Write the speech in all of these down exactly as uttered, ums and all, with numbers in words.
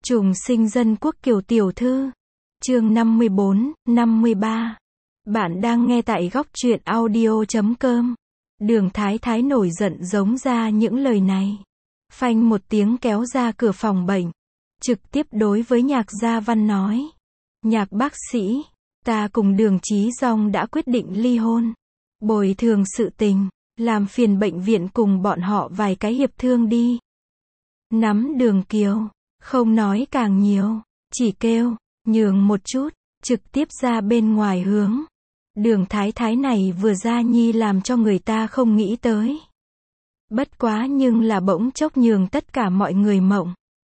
Trùng sinh dân quốc Kiều tiểu thư. Chương năm mươi bốn, năm mươi ba. Bạn đang nghe tại góc truyện audio chấm com. Đường Thái Thái nổi giận giống ra những lời này. Phanh một tiếng kéo ra cửa phòng bệnh. Trực tiếp đối với Nhạc Gia Văn nói. Nhạc bác sĩ, ta cùng Đường Chí Dong đã quyết định ly hôn. Bồi thường sự tình, làm phiền bệnh viện cùng bọn họ vài cái hiệp thương đi. Nắm Đường Kiều, không nói càng nhiều, chỉ kêu, nhường một chút, trực tiếp ra bên ngoài hướng. Đường Thái Thái này vừa ra nhi làm cho người ta không nghĩ tới. Bất quá nhưng là bỗng chốc nhường tất cả mọi người mộng.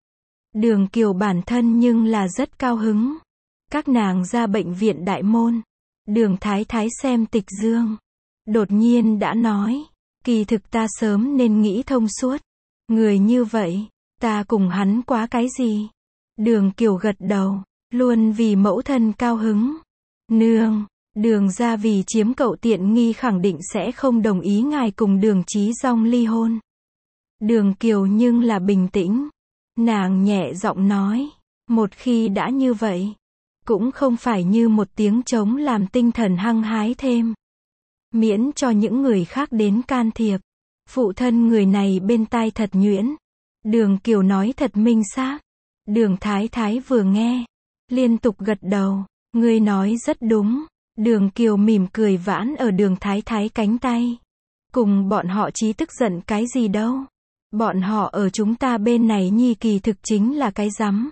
Đường Kiều bản thân nhưng là rất cao hứng. Các nàng ra bệnh viện đại môn. Đường Thái Thái xem tịch dương. Đột nhiên đã nói, kỳ thực ta sớm nên nghĩ thông suốt. Người như vậy, ta cùng hắn quá cái gì? Đường Kiều gật đầu, luôn vì mẫu thân cao hứng. Nương, Đường gia vì chiếm cậu tiện nghi khẳng định sẽ không đồng ý ngài cùng Đường Chí Dong ly hôn. Đường Kiều nhưng là bình tĩnh. Nàng nhẹ giọng nói, một khi đã như vậy, cũng không phải như một tiếng trống làm tinh thần hăng hái thêm. Miễn cho những người khác đến can thiệp. Phụ thân người này bên tai thật nhuyễn. Đường Kiều nói thật minh xác. Đường Thái Thái vừa nghe, liên tục gật đầu, ngươi nói rất đúng. Đường Kiều mỉm cười vãn ở Đường Thái Thái cánh tay. Cùng bọn họ chí tức giận cái gì đâu. Bọn họ ở chúng ta bên này nhi kỳ thực chính là cái rắm.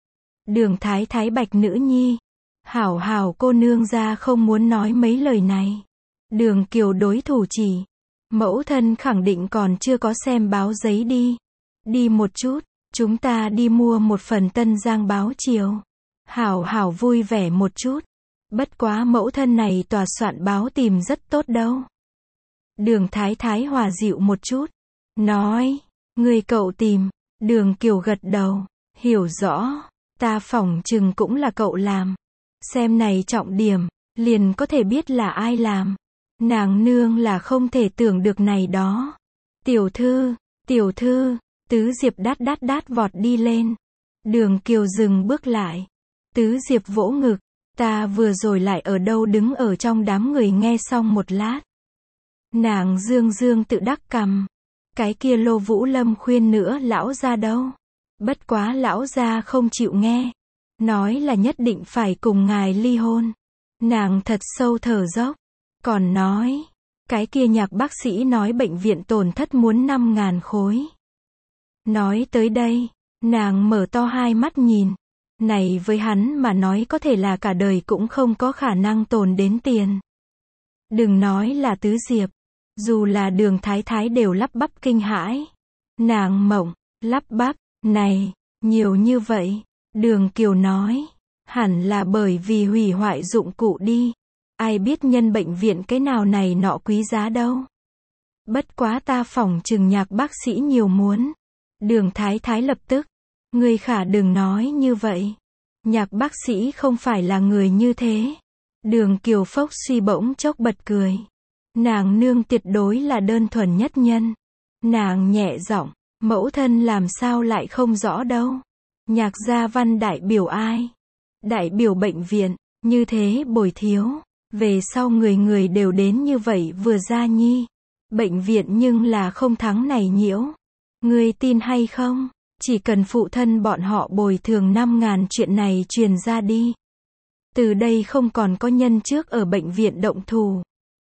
Đường Thái Thái bạch nữ nhi. Hảo hảo cô nương ra không muốn nói mấy lời này. Đường Kiều đối thủ chỉ. Mẫu thân khẳng định còn chưa có xem báo giấy đi. Đi một chút, chúng ta đi mua một phần Tân Giang báo chiều. Hảo hảo vui vẻ một chút. Bất quá mẫu thân này tòa soạn báo tìm rất tốt đâu. Đường Thái Thái hòa dịu một chút. Nói, người cậu tìm. Đường Kiều gật đầu, hiểu rõ. Ta phỏng chừng cũng là cậu làm. Xem này trọng điểm, liền có thể biết là ai làm. Nàng nương là không thể tưởng được này đó. Tiểu thư, tiểu thư, Tứ Diệp đát đát đát vọt đi lên. Đường Kiều dừng bước lại. Tứ Diệp vỗ ngực. Ta vừa rồi lại ở đâu đứng ở trong đám người nghe xong một lát. Nàng dương dương tự đắc cằm. Cái kia Lô Vũ Lâm khuyên nữa lão gia đâu. Bất quá lão gia không chịu nghe. Nói là nhất định phải cùng ngài ly hôn. Nàng thật sâu thở dốc. Còn nói, cái kia Nhạc bác sĩ nói bệnh viện tổn thất muốn năm ngàn khối. Nói tới đây, nàng mở to hai mắt nhìn. Này với hắn mà nói có thể là cả đời cũng không có khả năng tồn đến tiền. Đừng nói là Tứ Diệp, dù là Đường Thái Thái đều lắp bắp kinh hãi. Nàng mộng, lắp bắp, này, nhiều như vậy. Đường Kiều nói, hẳn là bởi vì hủy hoại dụng cụ đi. Ai biết nhân bệnh viện cái nào này nọ quý giá đâu. Bất quá ta phỏng chừng Nhạc bác sĩ nhiều muốn. Đường Thái Thái lập tức, ngươi khả đừng nói như vậy. Nhạc bác sĩ không phải là người như thế. Đường Kiều phốc suy bỗng chốc bật cười. Nàng nương tuyệt đối là đơn thuần nhất nhân. Nàng nhẹ giọng, mẫu thân làm sao lại không rõ đâu. Nhạc Gia Văn đại biểu ai? Đại biểu bệnh viện, như thế bồi thiếu. Về sau người người đều đến như vậy vừa ra nhi. Bệnh viện nhưng là không thắng này nhiễu. Ngươi tin hay không? Chỉ cần phụ thân bọn họ bồi thường năm ngàn chuyện này truyền ra đi. Từ đây không còn có nhân trước ở bệnh viện động thủ.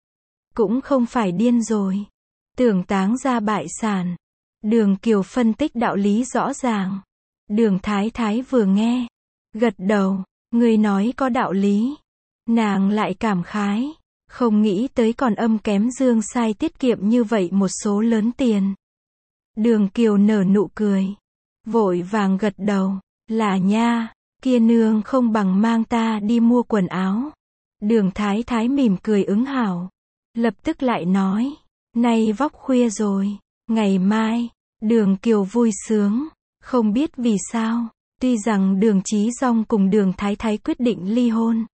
Cũng không phải điên rồi. Tưởng táng ra bại sản. Đường Kiều phân tích đạo lý rõ ràng. Đường Thái Thái vừa nghe. Gật đầu, người nói có đạo lý. Nàng lại cảm khái. Không nghĩ tới còn âm kém dương sai tiết kiệm như vậy một số lớn tiền. Đường Kiều nở nụ cười. Vội vàng gật đầu. Là nha, kia nương không bằng mang ta đi mua quần áo. Đường Thái Thái mỉm cười ứng hảo. Lập tức lại nói. Nay vóc khuya rồi. Ngày mai, Đường Kiều vui sướng. Không biết vì sao. Tuy rằng Đường Chí Dong cùng Đường Thái Thái quyết định ly hôn.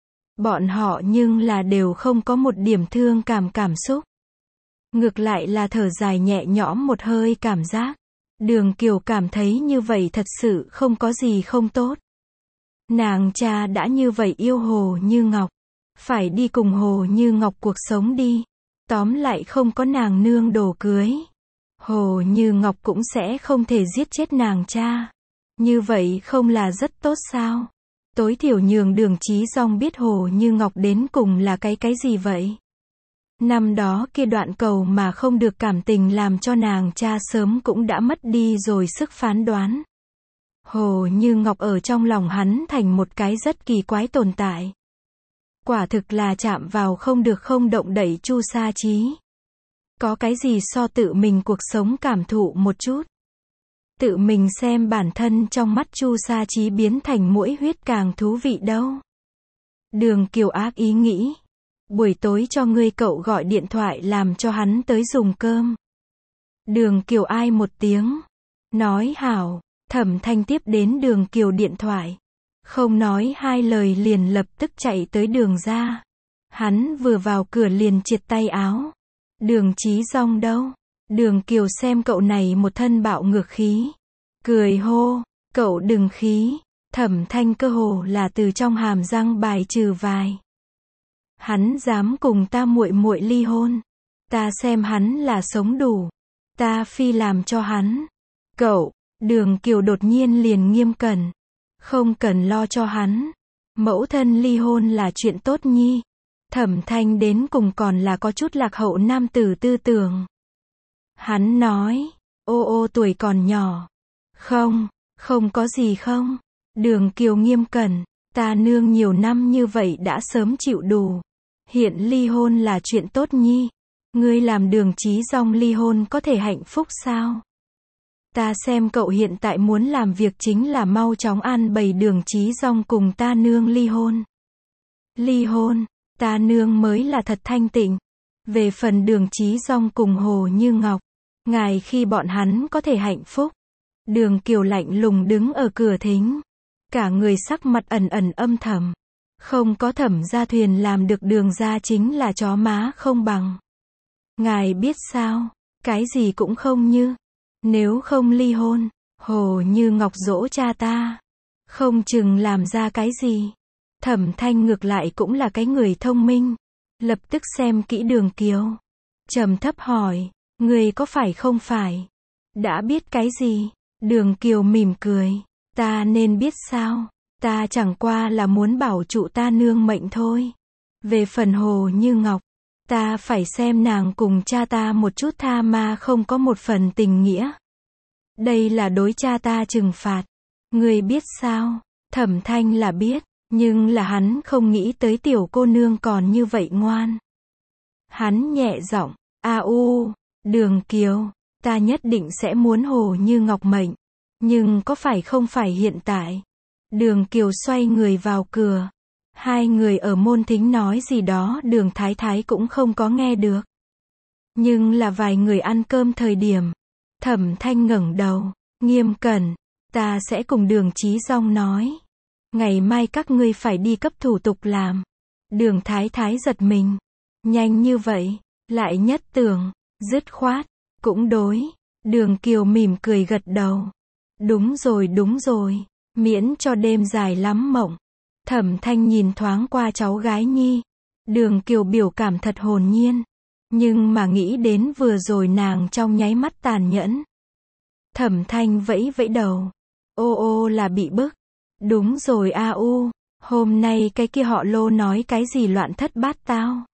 Bọn họ nhưng là đều không có một điểm thương cảm cảm xúc. Ngược lại là thở dài nhẹ nhõm một hơi cảm giác. Đường Kiều cảm thấy như vậy thật sự không có gì không tốt. Nàng cha đã như vậy yêu Hồ Như Ngọc. Phải đi cùng Hồ Như Ngọc cuộc sống đi. Tóm lại không có nàng nương đồ cưới. Hồ Như Ngọc cũng sẽ không thể giết chết nàng cha. Như vậy không là rất tốt sao? Tối thiểu nhường Đường Chí Dong biết Hồ Như Ngọc đến cùng là cái cái gì vậy? Năm đó kia đoạn cầu mà không được cảm tình làm cho nàng cha sớm cũng đã mất đi rồi sức phán đoán. Hồ Như Ngọc ở trong lòng hắn thành một cái rất kỳ quái tồn tại. Quả thực là chạm vào không được không động đậy Chu Sa Chí. Có cái gì so tự mình cuộc sống cảm thụ một chút. Tự mình xem bản thân trong mắt Chu Sa Chí biến thành muỗi huyết càng thú vị đâu. Đường Kiều ác ý nghĩ. Buổi tối cho ngươi cậu gọi điện thoại làm cho hắn tới dùng cơm. Đường Kiều ai một tiếng. Nói hảo. Thẩm Thanh tiếp đến Đường Kiều điện thoại. Không nói hai lời liền lập tức chạy tới đường ra. Hắn vừa vào cửa liền triệt tay áo. Đường Chí Dong đâu? Đường Kiều xem cậu này một thân bạo ngược khí. Cười hô, cậu đừng khí. Thẩm Thanh cơ hồ là từ trong hàm răng bài trừ vài. Hắn dám cùng ta muội muội ly hôn. Ta xem hắn là sống đủ. Ta phi làm cho hắn. Cậu, Đường Kiều đột nhiên liền nghiêm cẩn. Không cần lo cho hắn. Mẫu thân ly hôn là chuyện tốt nhi. Thẩm Thanh đến cùng còn là có chút lạc hậu nam tử tư tưởng. Hắn nói, ô ô tuổi còn nhỏ. Không, không có gì không. Đường Kiều nghiêm cẩn, ta nương nhiều năm như vậy đã sớm chịu đủ. Hiện ly hôn là chuyện tốt nhi. Ngươi làm Đường Chí Dong ly hôn có thể hạnh phúc sao? Ta xem cậu hiện tại muốn làm việc chính là mau chóng an bày Đường Chí Dong cùng ta nương ly hôn. Ly hôn, ta nương mới là thật thanh tịnh. Về phần Đường Chí Dong cùng Hồ Như Ngọc, ngài khi bọn hắn có thể hạnh phúc. Đường Kiều lạnh lùng đứng ở cửa thính. Cả người sắc mặt ẩn ẩn âm thầm. Không có Thẩm gia thuyền làm được Đường gia chính là chó má không bằng. Ngài biết sao, cái gì cũng không như. Nếu không ly hôn, Hồ Như Ngọc dỗ cha ta. Không chừng làm ra cái gì. Thẩm Thanh ngược lại cũng là cái người thông minh. Lập tức xem kỹ Đường Kiều. Trầm thấp hỏi, người có phải không phải? Đã biết cái gì? Đường Kiều mỉm cười. Ta nên biết sao? Ta chẳng qua là muốn bảo trụ ta nương mệnh thôi. Về phần Hồ Như Ngọc, ta phải xem nàng cùng cha ta một chút tha ma không có một phần tình nghĩa. Đây là đối cha ta trừng phạt. Ngươi biết sao? Thẩm Thanh là biết, nhưng là hắn không nghĩ tới tiểu cô nương còn như vậy ngoan. Hắn nhẹ giọng, a u, Đường Kiều, ta nhất định sẽ muốn Hồ Như Ngọc mệnh. Nhưng có phải không phải hiện tại? Đường Kiều xoay người vào cửa. Hai người ở môn thính nói gì đó Đường Thái Thái cũng không có nghe được. Nhưng là vài người ăn cơm thời điểm. Thẩm Thanh ngẩng đầu, nghiêm cẩn, ta sẽ cùng Đường Chí Dong nói. Ngày mai các ngươi phải đi cấp thủ tục làm. Đường Thái Thái giật mình. Nhanh như vậy, lại nhất tưởng, dứt khoát, cũng đối. Đường Kiều mỉm cười gật đầu. Đúng rồi đúng rồi, miễn cho đêm dài lắm mộng. Thẩm Thanh nhìn thoáng qua cháu gái nhi. Đường Kiều biểu cảm thật hồn nhiên. Nhưng mà nghĩ đến vừa rồi nàng trong nháy mắt tàn nhẫn. Thẩm Thanh vẫy vẫy đầu. Ô ô là bị bức. Đúng rồi a u, hôm nay cái kia họ Lô nói cái gì loạn thất bát tao.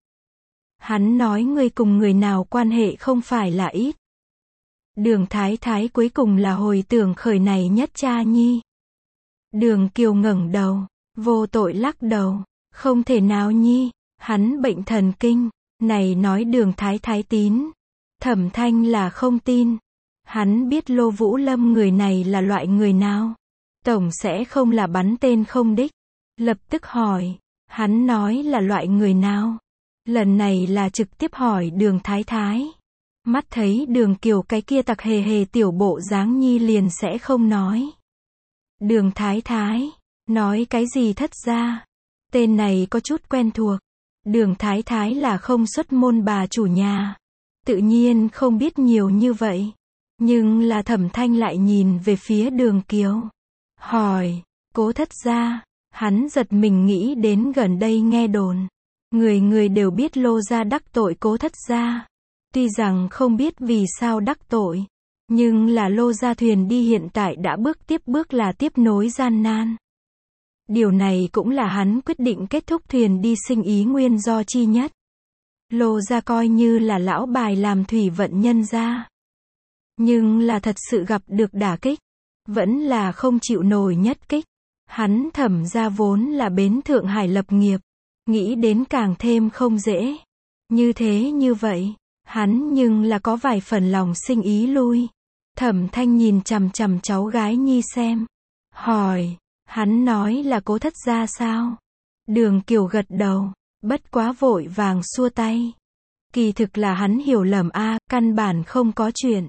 Hắn nói ngươi cùng người nào quan hệ không phải là ít. Đường Thái Thái cuối cùng là hồi tưởng khởi này nhất cha nhi. Đường Kiều ngẩng đầu, vô tội lắc đầu. Không thể nào nhi, hắn bệnh thần kinh. Này nói Đường Thái Thái tín. Thẩm Thanh là không tin. Hắn biết Lô Vũ Lâm người này là loại người nào. Tổng sẽ không là bắn tên không đích. Lập tức hỏi. Hắn nói là loại người nào. Lần này là trực tiếp hỏi Đường Thái Thái. Mắt thấy Đường Kiều cái kia tặc hề hề tiểu bộ dáng nhi liền sẽ không nói. Đường Thái Thái. Nói cái gì thất ra. Tên này có chút quen thuộc. Đường Thái Thái là không xuất môn bà chủ nhà. Tự nhiên không biết nhiều như vậy. Nhưng là Thẩm Thanh lại nhìn về phía Đường Kiều. Hỏi, Cố thất gia, hắn giật mình nghĩ đến gần đây nghe đồn. Người người đều biết Lô gia đắc tội Cố thất gia. Tuy rằng không biết vì sao đắc tội. Nhưng là Lô gia thuyền đi hiện tại đã bước tiếp bước là tiếp nối gian nan. Điều này cũng là hắn quyết định kết thúc thuyền đi sinh ý nguyên do chi nhất. Lô gia coi như là lão bài làm thủy vận nhân gia. Nhưng là thật sự gặp được đả kích. Vẫn là không chịu nổi nhất kích. Hắn Thẩm gia vốn là bến Thượng Hải lập nghiệp. Nghĩ đến càng thêm không dễ. Như thế như vậy. Hắn nhưng là có vài phần lòng sinh ý lui. Thẩm Thanh nhìn chằm chằm cháu gái nhi xem. Hỏi. Hắn nói là Cố thất gia sao? Đường Kiều gật đầu. Bất quá vội vàng xua tay. Kỳ thực là hắn hiểu lầm a, căn bản không có chuyện.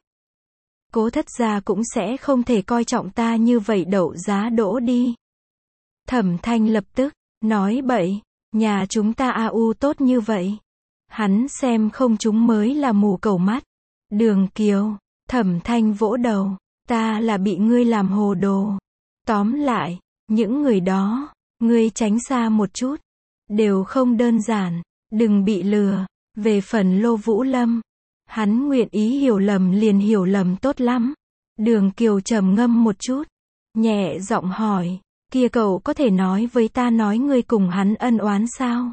Cố thất gia cũng sẽ không thể coi trọng ta như vậy đậu giá đỗ đi. Thẩm Thanh lập tức, nói bậy, nhà chúng ta a u tốt như vậy. Hắn xem không chúng mới là mù cầu mắt. Đường Kiều, Thẩm Thanh vỗ đầu, ta là bị ngươi làm hồ đồ. Tóm lại, những người đó, ngươi tránh xa một chút. Đều không đơn giản, đừng bị lừa. Về phần Lô Vũ Lâm, hắn nguyện ý hiểu lầm liền hiểu lầm tốt lắm. Đường Kiều trầm ngâm một chút, nhẹ giọng hỏi, kia cậu có thể nói với ta nói ngươi cùng hắn ân oán sao?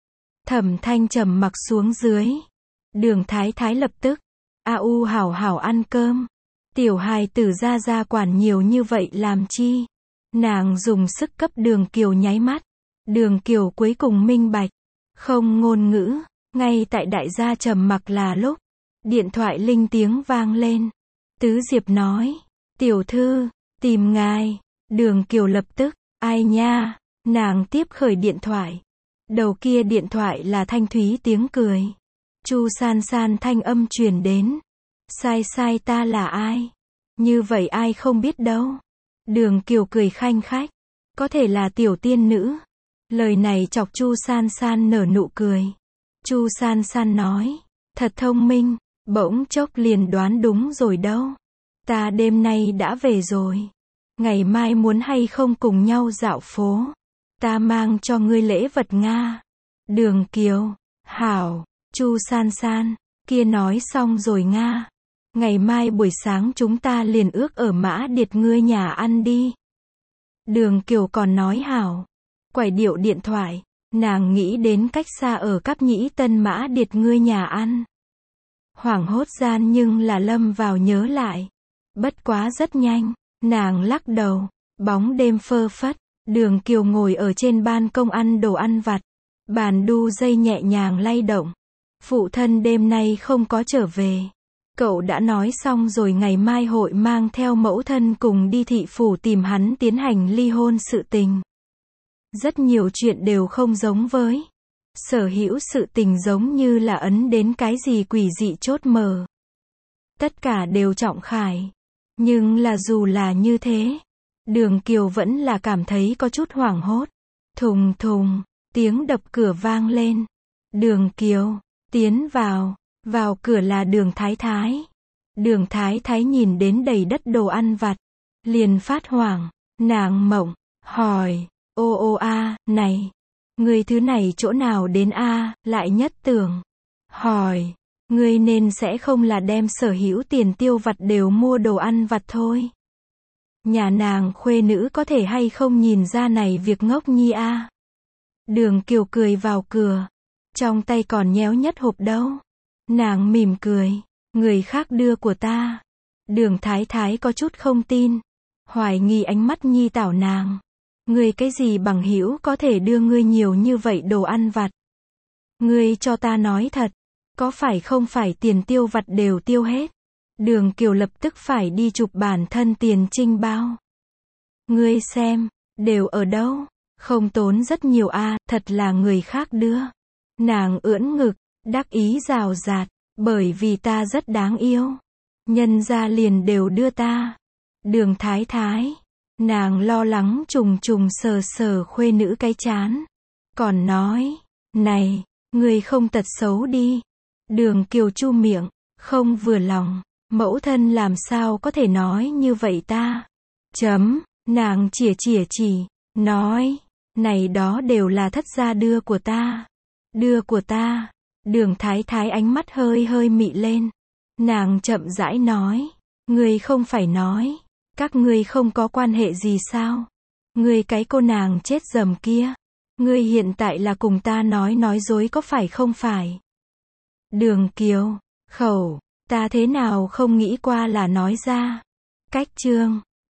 Thẩm Thanh trầm mặc xuống dưới. Đường Thái Thái lập tức, a u hảo hảo ăn cơm. Tiểu hài tử ra ra quản nhiều như vậy làm chi? Nàng dùng sức cấp Đường Kiều nháy mắt. Đường Kiều cuối cùng minh bạch, không ngôn ngữ. Ngay tại đại gia trầm mặc là lúc, điện thoại linh tiếng vang lên. Tứ Diệp nói, tiểu thư, tìm ngài. Đường Kiều lập tức, ai nha, nàng tiếp khởi điện thoại. Đầu kia điện thoại là thanh thúy tiếng cười. Chu san san thanh âm truyền đến. Sai sai ta là ai? Như vậy ai không biết đâu. Đường Kiều cười khanh khách. Có thể là tiểu tiên nữ. Lời này chọc Chu san san nở nụ cười. Chu san san nói, thật thông minh, bỗng chốc liền đoán đúng rồi đâu. Ta đêm nay đã về rồi. Ngày mai muốn hay không cùng nhau dạo phố. Ta mang cho ngươi lễ vật Nga. Đường Kiều, hảo, Chu san san, kia nói xong rồi Nga. Ngày mai buổi sáng chúng ta liền ước ở Mã Điệt ngươi nhà ăn đi. Đường Kiều còn nói hảo. Quải điệu điện thoại. Nàng nghĩ đến cách xa ở Cáp Nhĩ Tân Mã Điệt ngươi nhà ăn. Hoảng hốt gian nhưng là lâm vào nhớ lại. Bất quá rất nhanh, nàng lắc đầu, bóng đêm phơ phất, Đường Kiều ngồi ở trên ban công ăn đồ ăn vặt. Bàn đu dây nhẹ nhàng lay động. Phụ thân đêm nay không có trở về. Cậu đã nói xong rồi ngày mai hội mang theo mẫu thân cùng đi thị phủ tìm hắn tiến hành ly hôn sự tình. Rất nhiều chuyện đều không giống với. Sở hữu sự tình giống như là ấn đến cái gì quỷ dị chốt mở. Tất cả đều trọng khải. Nhưng là dù là như thế, Đường Kiều vẫn là cảm thấy có chút hoảng hốt. Thùng thùng, tiếng đập cửa vang lên. Đường Kiều, tiến vào, vào cửa là Đường Thái Thái. Đường Thái Thái nhìn đến đầy đất đồ ăn vặt, liền phát hoảng, nàng mộng, hỏi. Ô ô a, này, người thứ này chỗ nào đến a, lại nhất tưởng. Hỏi, ngươi nên sẽ không là đem sở hữu tiền tiêu vặt đều mua đồ ăn vặt thôi. Nhà nàng khuê nữ có thể hay không nhìn ra này việc ngốc nhi a. Đường Kiều cười vào cửa, trong tay còn nhéo nhất hộp đâu. Nàng mỉm cười, người khác đưa của ta. Đường Thái Thái có chút không tin, hoài nghi ánh mắt nhi tảo nàng. Ngươi cái gì bằng hữu có thể đưa ngươi nhiều như vậy đồ ăn vặt? Ngươi cho ta nói thật, có phải không phải tiền tiêu vặt đều tiêu hết? Đường Kiều lập tức phải đi chụp bản thân tiền trinh bao. Ngươi xem, đều ở đâu? Không tốn rất nhiều a, thật là người khác đưa. Nàng ưỡn ngực, đắc ý rào rạt, bởi vì ta rất đáng yêu. Nhân gia liền đều đưa ta. Đường Thái Thái. Nàng lo lắng trùng trùng sờ sờ khuê nữ cái chán. Còn nói, này, người không tật xấu đi. Đường Kiều chu miệng, không vừa lòng. Mẫu thân làm sao có thể nói như vậy ta? Chấm, nàng chỉa chỉa chỉ, nói, này đó đều là thất gia đưa của ta. Đưa của ta. Đường Thái Thái ánh mắt hơi hơi mị lên. Nàng chậm rãi nói, ngươi không phải nói, các ngươi không có quan hệ gì sao? Ngươi cái cô nàng chết dầm kia, ngươi hiện tại là cùng ta nói nói dối có phải không phải? Đường Kiều, khẩu, ta thế nào không nghĩ qua là nói ra. Cách chương